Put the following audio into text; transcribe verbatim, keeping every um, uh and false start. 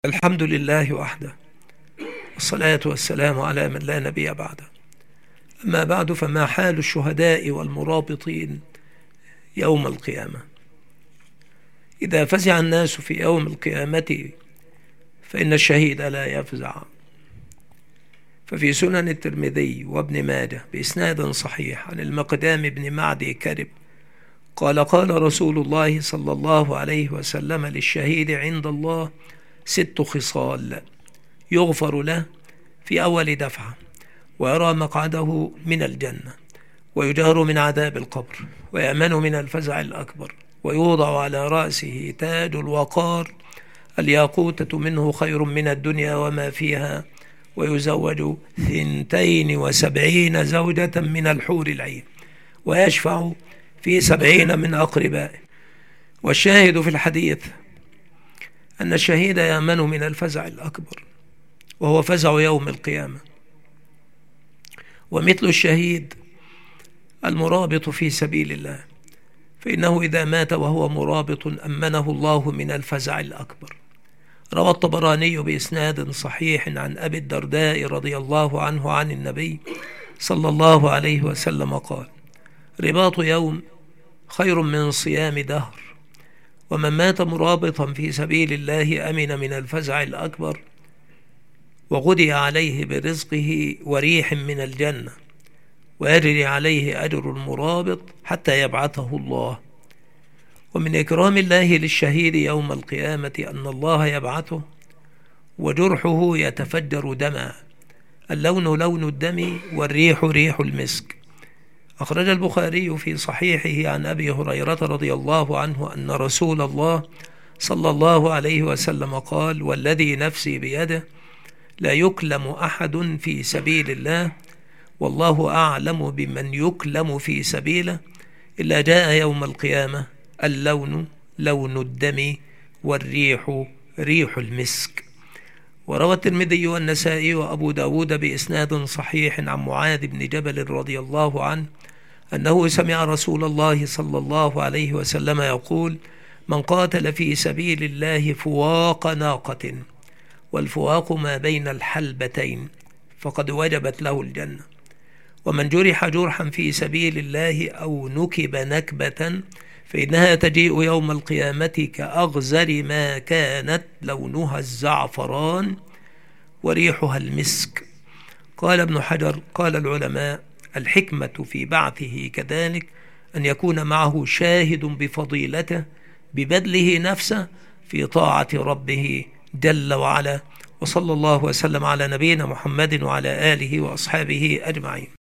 الحمد لله وحده، والصلاة والسلام على من لا نبي بعده. أما بعد، فما حال الشهداء والمرابطين يوم القيامة؟ إذا فزع الناس في يوم القيامة فإن الشهيد لا يفزع. ففي سنن الترمذي وابن ماجه بإسناد صحيح عن المقدام بن معدي كرب قال قال رسول الله صلى الله عليه وسلم: للشهيد عند الله ست خصال: يغفر له في أول دفعة، ويرى مقعده من الجنة، ويجار من عذاب القبر، ويأمن من الفزع الأكبر، ويوضع على رأسه تاج الوقار، الياقوتة منه خير من الدنيا وما فيها، ويزوج ثنتين وسبعين زوجة من الحور العين، ويشفع في سبعين من أقربائه. والشاهد في الحديث أن الشهيد يأمن من الفزع الأكبر، وهو فزع يوم القيامة. ومثل الشهيد المرابط في سبيل الله، فإنه إذا مات وهو مرابط أمنه الله من الفزع الأكبر. روى الطبراني بإسناد صحيح عن أبي الدرداء رضي الله عنه عن النبي صلى الله عليه وسلم قال: رباط يوم خير من صيام دهر. ومن مات مرابطا في سبيل الله أمن من الفزع الأكبر، وغدي عليه برزقه وريح من الجنة، ويجري عليه أجر المرابط حتى يبعثه الله. ومن إكرام الله للشهيد يوم القيامة أن الله يبعثه وجرحه يتفجر دما، اللون لون الدم والريح ريح المسك. أخرج البخاري في صحيحه عن أبي هريرة رضي الله عنه أن رسول الله صلى الله عليه وسلم قال: والذي نفسي بيده لا يكلم أحد في سبيل الله، والله أعلم بمن يكلم في سبيله، إلا جاء يوم القيامة اللون لون الدم والريح ريح المسك. وروى الترمذي والنسائي وأبو داود بإسناد صحيح عن معاذ بن جبل رضي الله عنه أنه سمع رسول الله صلى الله عليه وسلم يقول: من قاتل في سبيل الله فواق ناقة، والفواق ما بين الحلبتين، فقد وجبت له الجنة. ومن جرح جرحا في سبيل الله أو نكب نكبة فإنها تجيء يوم القيامة كأغزر ما كانت، لونها الزعفران وريحها المسك. قال ابن حجر: قال العلماء: الحكمة في بعثه كذلك أن يكون معه شاهد بفضيلته ببذله نفسه في طاعة ربه جل وعلا. وصلى الله وسلم على نبينا محمد وعلى آله وأصحابه أجمعين.